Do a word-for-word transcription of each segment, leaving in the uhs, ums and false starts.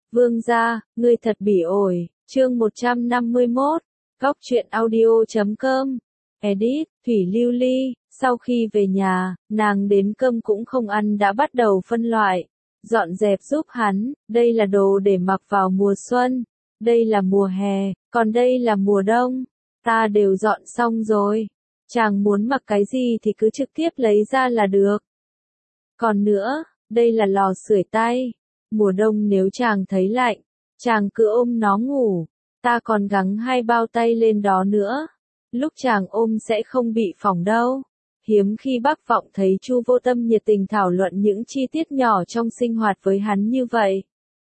Vương gia, ngươi thật bỉ ổi, chương một trăm năm mươi mốt, góc truyện audio chấm com, edit, Thủy Lưu Ly, sau khi về nhà, nàng đến cơm cũng không ăn đã bắt đầu phân loại, dọn dẹp giúp hắn, đây là đồ để mặc vào mùa xuân, đây là mùa hè, còn đây là mùa đông, ta đều dọn xong rồi, chàng muốn mặc cái gì thì cứ trực tiếp lấy ra là được. Còn nữa, đây là lò sưởi tay. Mùa đông nếu chàng thấy lạnh, chàng cứ ôm nó ngủ, ta còn gắng hai bao tay lên đó nữa. Lúc chàng ôm sẽ không bị phỏng đâu. Hiếm khi Bác Vọng thấy Chu Vô Tâm nhiệt tình thảo luận những chi tiết nhỏ trong sinh hoạt với hắn như vậy.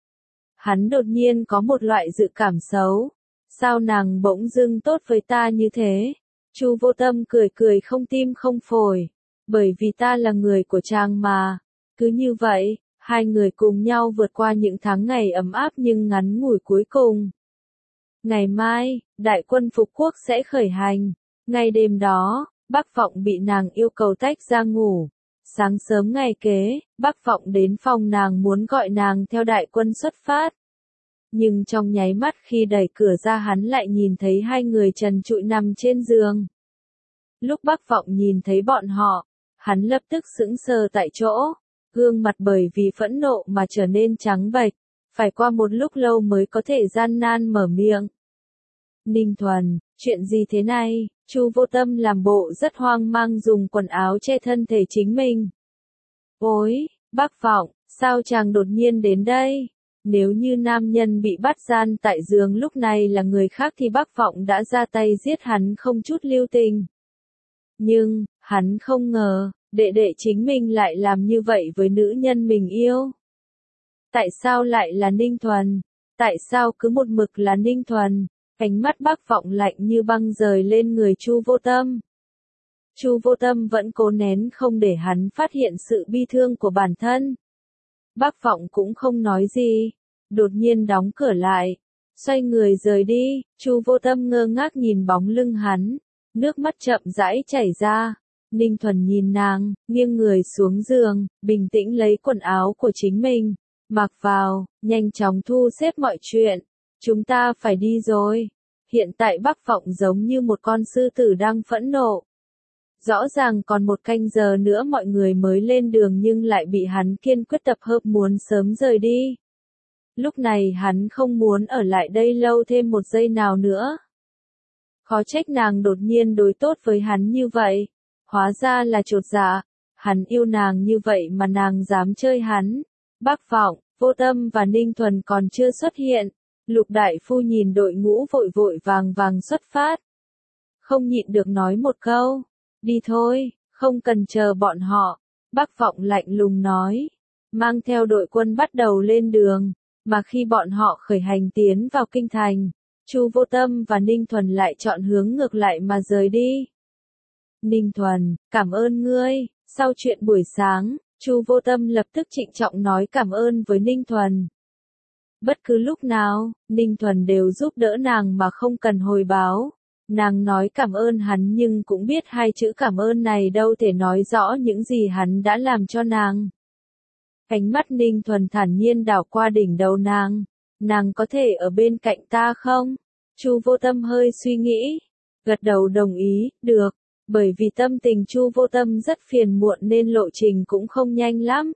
Hắn đột nhiên có một loại dự cảm xấu. Sao nàng bỗng dưng tốt với ta như thế? Chu Vô Tâm cười cười không tim không phổi. Bởi vì ta là người của chàng mà. Cứ như vậy. Hai người cùng nhau vượt qua những tháng ngày ấm áp nhưng ngắn ngủi cuối cùng. Ngày mai, đại quân phục quốc sẽ khởi hành. Ngay đêm đó, Bác Vọng bị nàng yêu cầu tách ra ngủ. Sáng sớm ngày kế, Bác Vọng đến phòng nàng muốn gọi nàng theo đại quân xuất phát. Nhưng trong nháy mắt khi đẩy cửa ra hắn lại nhìn thấy hai người trần trụi nằm trên giường. Lúc Bác Vọng nhìn thấy bọn họ, hắn lập tức sững sờ tại chỗ. Gương mặt bởi vì phẫn nộ mà trở nên trắng bệch, phải qua một lúc lâu mới có thể gian nan mở miệng. Ninh Thuần, chuyện gì thế này? Chu Vô Tâm làm bộ rất hoang mang dùng quần áo che thân thể chính mình. Ôi, Bác Vọng, sao chàng đột nhiên đến đây? Nếu như nam nhân bị bắt gian tại giường lúc này là người khác thì Bác Vọng đã ra tay giết hắn không chút lưu tình. Nhưng, hắn không ngờ. Đệ đệ chính mình lại làm như vậy với nữ nhân mình yêu. Tại sao lại là Ninh Thuần? Tại sao cứ một mực là Ninh Thuần? Ánh mắt Bác Vọng lạnh như băng rời lên người Chu Vô Tâm. Chu Vô Tâm vẫn cố nén không để hắn phát hiện sự bi thương của bản thân. Bác Vọng cũng không nói gì, đột nhiên đóng cửa lại, xoay người rời đi. Chu Vô Tâm ngơ ngác nhìn bóng lưng hắn, nước mắt chậm rãi chảy ra. Ninh Thuần nhìn nàng, nghiêng người xuống giường, bình tĩnh lấy quần áo của chính mình, mặc vào, nhanh chóng thu xếp mọi chuyện. Chúng ta phải đi rồi. Hiện tại Bác Vọng giống như một con sư tử đang phẫn nộ. Rõ ràng còn một canh giờ nữa mọi người mới lên đường nhưng lại bị hắn kiên quyết tập hợp muốn sớm rời đi. Lúc này hắn không muốn ở lại đây lâu thêm một giây nào nữa. Khó trách nàng đột nhiên đối tốt với hắn như vậy. Hóa ra là chột dạ, hắn yêu nàng như vậy mà nàng dám chơi hắn. Bác Vọng, Vô Tâm và Ninh Thuần còn chưa xuất hiện. Lục đại phu nhìn đội ngũ vội vội vàng vàng xuất phát. Không nhịn được nói một câu, đi thôi, không cần chờ bọn họ. Bác Vọng lạnh lùng nói, mang theo đội quân bắt đầu lên đường, mà khi bọn họ khởi hành tiến vào kinh thành, Chu Vô Tâm và Ninh Thuần lại chọn hướng ngược lại mà rời đi. Ninh Thuần, cảm ơn ngươi. Sau chuyện buổi sáng, Chu Vô Tâm lập tức trịnh trọng nói cảm ơn với Ninh Thuần. Bất cứ lúc nào, Ninh Thuần đều giúp đỡ nàng mà không cần hồi báo. Nàng nói cảm ơn hắn nhưng cũng biết hai chữ cảm ơn này đâu thể nói rõ những gì hắn đã làm cho nàng. Ánh mắt Ninh Thuần thản nhiên đảo qua đỉnh đầu nàng. Nàng có thể ở bên cạnh ta không? Chu Vô Tâm hơi suy nghĩ, gật đầu đồng ý, được. Bởi vì tâm tình Chu Vô Tâm rất phiền muộn nên lộ trình cũng không nhanh lắm.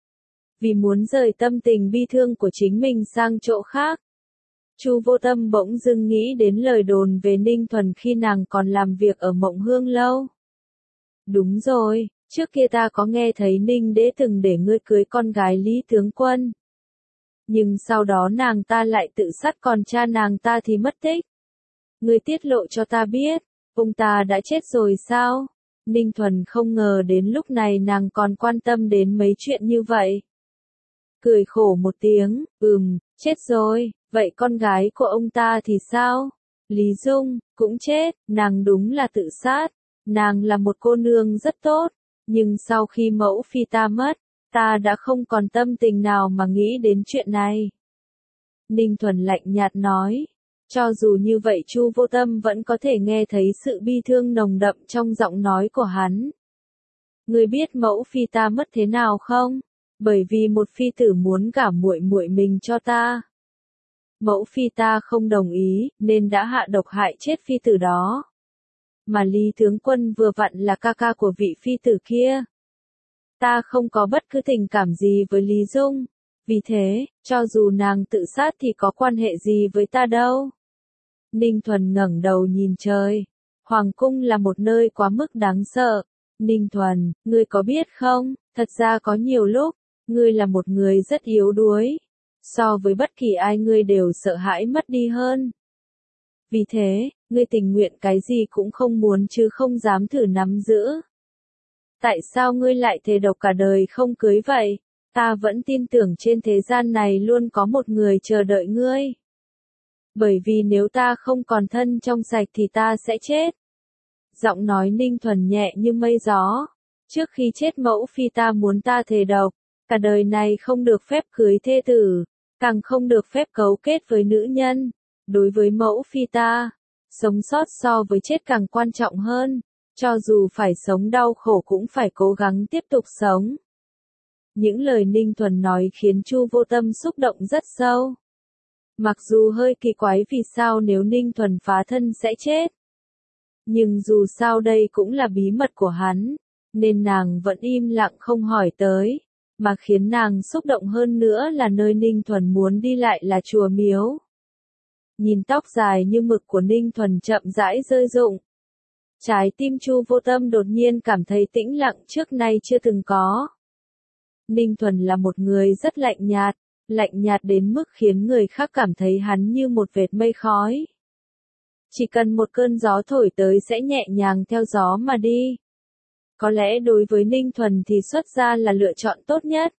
Vì muốn rời tâm tình bi thương của chính mình sang chỗ khác. Chu Vô Tâm bỗng dưng nghĩ đến lời đồn về Ninh Thuần khi nàng còn làm việc ở Mộng Hương Lâu. Đúng rồi, trước kia ta có nghe thấy Ninh Đế từng để ngươi cưới con gái Lý Tướng Quân. Nhưng sau đó nàng ta lại tự sát còn cha nàng ta thì mất tích. Ngươi tiết lộ cho ta biết. Ông ta đã chết rồi sao? Ninh Thuần không ngờ đến lúc này nàng còn quan tâm đến mấy chuyện như vậy. Cười khổ một tiếng, ừm, chết rồi, vậy con gái của ông ta thì sao? Lý Dung, cũng chết, nàng đúng là tự sát. Nàng là một cô nương rất tốt, nhưng sau khi mẫu phi ta mất, ta đã không còn tâm tình nào mà nghĩ đến chuyện này. Ninh Thuần lạnh nhạt nói. Cho dù như vậy Chu Vô Tâm vẫn có thể nghe thấy sự bi thương nồng đậm trong giọng nói của hắn. Ngươi biết mẫu phi ta mất thế nào không? Bởi vì một phi tử muốn gả muội muội mình cho ta. Mẫu phi ta không đồng ý, nên đã hạ độc hại chết phi tử đó. Mà Lý tướng quân vừa vặn là ca ca của vị phi tử kia. Ta không có bất cứ tình cảm gì với Lý Dung. Vì thế, cho dù nàng tự sát thì có quan hệ gì với ta đâu. Ninh Thuần ngẩng đầu nhìn trời. Hoàng cung là một nơi quá mức đáng sợ. Ninh Thuần, ngươi có biết không, thật ra có nhiều lúc, ngươi là một người rất yếu đuối. So với bất kỳ ai ngươi đều sợ hãi mất đi hơn. Vì thế, ngươi tình nguyện cái gì cũng không muốn chứ không dám thử nắm giữ. Tại sao ngươi lại thề độc cả đời không cưới vậy? Ta vẫn tin tưởng trên thế gian này luôn có một người chờ đợi ngươi. Bởi vì nếu ta không còn thân trong sạch thì ta sẽ chết. Giọng nói Ninh Thuần nhẹ như mây gió. Trước khi chết mẫu phi ta muốn ta thề độc, cả đời này không được phép cưới thê tử, càng không được phép cấu kết với nữ nhân. Đối với mẫu phi ta, sống sót so với chết càng quan trọng hơn. Cho dù phải sống đau khổ cũng phải cố gắng tiếp tục sống. Những lời Ninh Thuần nói khiến Chu Vô Tâm xúc động rất sâu. Mặc dù hơi kỳ quái vì sao nếu Ninh Thuần phá thân sẽ chết. Nhưng dù sao đây cũng là bí mật của hắn, nên nàng vẫn im lặng không hỏi tới. Mà khiến nàng xúc động hơn nữa là nơi Ninh Thuần muốn đi lại là chùa miếu. Nhìn tóc dài như mực của Ninh Thuần chậm rãi rơi rụng. Trái tim Chu Vô Tâm đột nhiên cảm thấy tĩnh lặng trước nay chưa từng có. Ninh Thuần là một người rất lạnh nhạt, lạnh nhạt đến mức khiến người khác cảm thấy hắn như một vệt mây khói. Chỉ cần một cơn gió thổi tới sẽ nhẹ nhàng theo gió mà đi. Có lẽ đối với Ninh Thuần thì xuất gia là lựa chọn tốt nhất.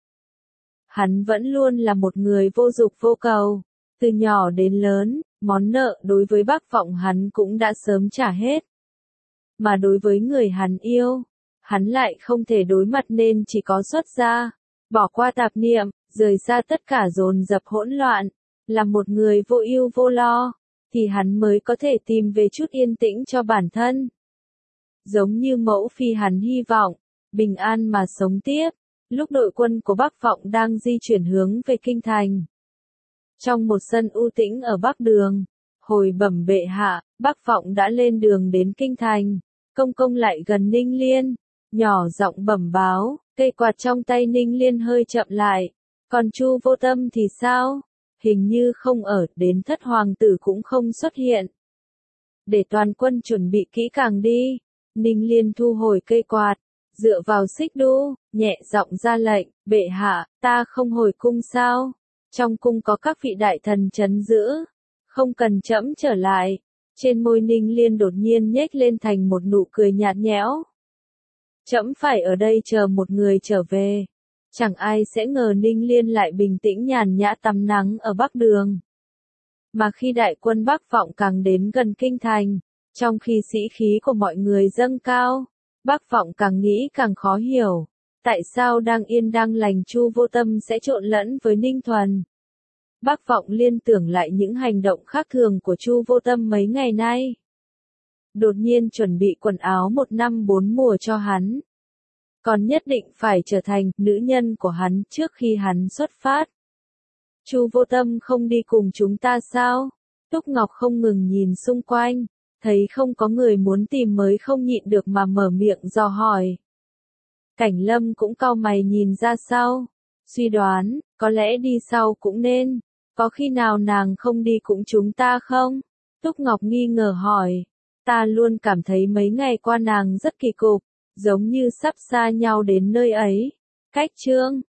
Hắn vẫn luôn là một người vô dục vô cầu. Từ nhỏ đến lớn, món nợ đối với Bác Vọng hắn cũng đã sớm trả hết. Mà đối với người hắn yêu, hắn lại không thể đối mặt nên chỉ có xuất gia, bỏ qua tạp niệm, rời xa tất cả dồn dập hỗn loạn, là một người vô ưu vô lo, thì hắn mới có thể tìm về chút yên tĩnh cho bản thân. Giống như mẫu phi hắn hy vọng, bình an mà sống tiếp, lúc đội quân của Bác Vọng đang di chuyển hướng về kinh thành. Trong một sân u tĩnh ở Bắc Đường, hồi bẩm bệ hạ, Bác Vọng đã lên đường đến kinh thành, công công lại gần Ninh Liên, nhỏ giọng bẩm báo, cây quạt trong tay Ninh Liên hơi chậm lại, còn Chu Vô Tâm thì sao? Hình như không ở, đến thất hoàng tử cũng không xuất hiện. Để toàn quân chuẩn bị kỹ càng đi. Ninh Liên thu hồi cây quạt, dựa vào xích đu, nhẹ giọng ra lệnh, bệ hạ, ta không hồi cung sao? Trong cung có các vị đại thần trấn giữ, không cần trẫm trở lại. Trên môi Ninh Liên đột nhiên nhếch lên thành một nụ cười nhạt nhẽo. Trẫm phải ở đây chờ một người trở về. Chẳng ai sẽ ngờ Ninh Liên lại bình tĩnh nhàn nhã tắm nắng ở Bắc Đường. Mà khi đại quân Bác Vọng càng đến gần kinh thành, trong khi sĩ khí của mọi người dâng cao, Bác Vọng càng nghĩ càng khó hiểu. Tại sao đang yên đang lành Chu Vô Tâm sẽ trộn lẫn với Ninh Thuần? Bác Vọng liên tưởng lại những hành động khác thường của Chu Vô Tâm mấy ngày nay. Đột nhiên chuẩn bị quần áo một năm bốn mùa cho hắn. Còn nhất định phải trở thành nữ nhân của hắn trước khi hắn xuất phát. Chu Vô Tâm không đi cùng chúng ta sao? Túc Ngọc không ngừng nhìn xung quanh, thấy không có người muốn tìm mới không nhịn được mà mở miệng dò hỏi. Cảnh Lâm cũng cau mày nhìn ra sau, suy đoán, có lẽ đi sau cũng nên, có khi nào nàng không đi cùng chúng ta không? Túc Ngọc nghi ngờ hỏi, ta luôn cảm thấy mấy ngày qua nàng rất kỳ cục, giống như sắp xa nhau đến nơi ấy. Cách chương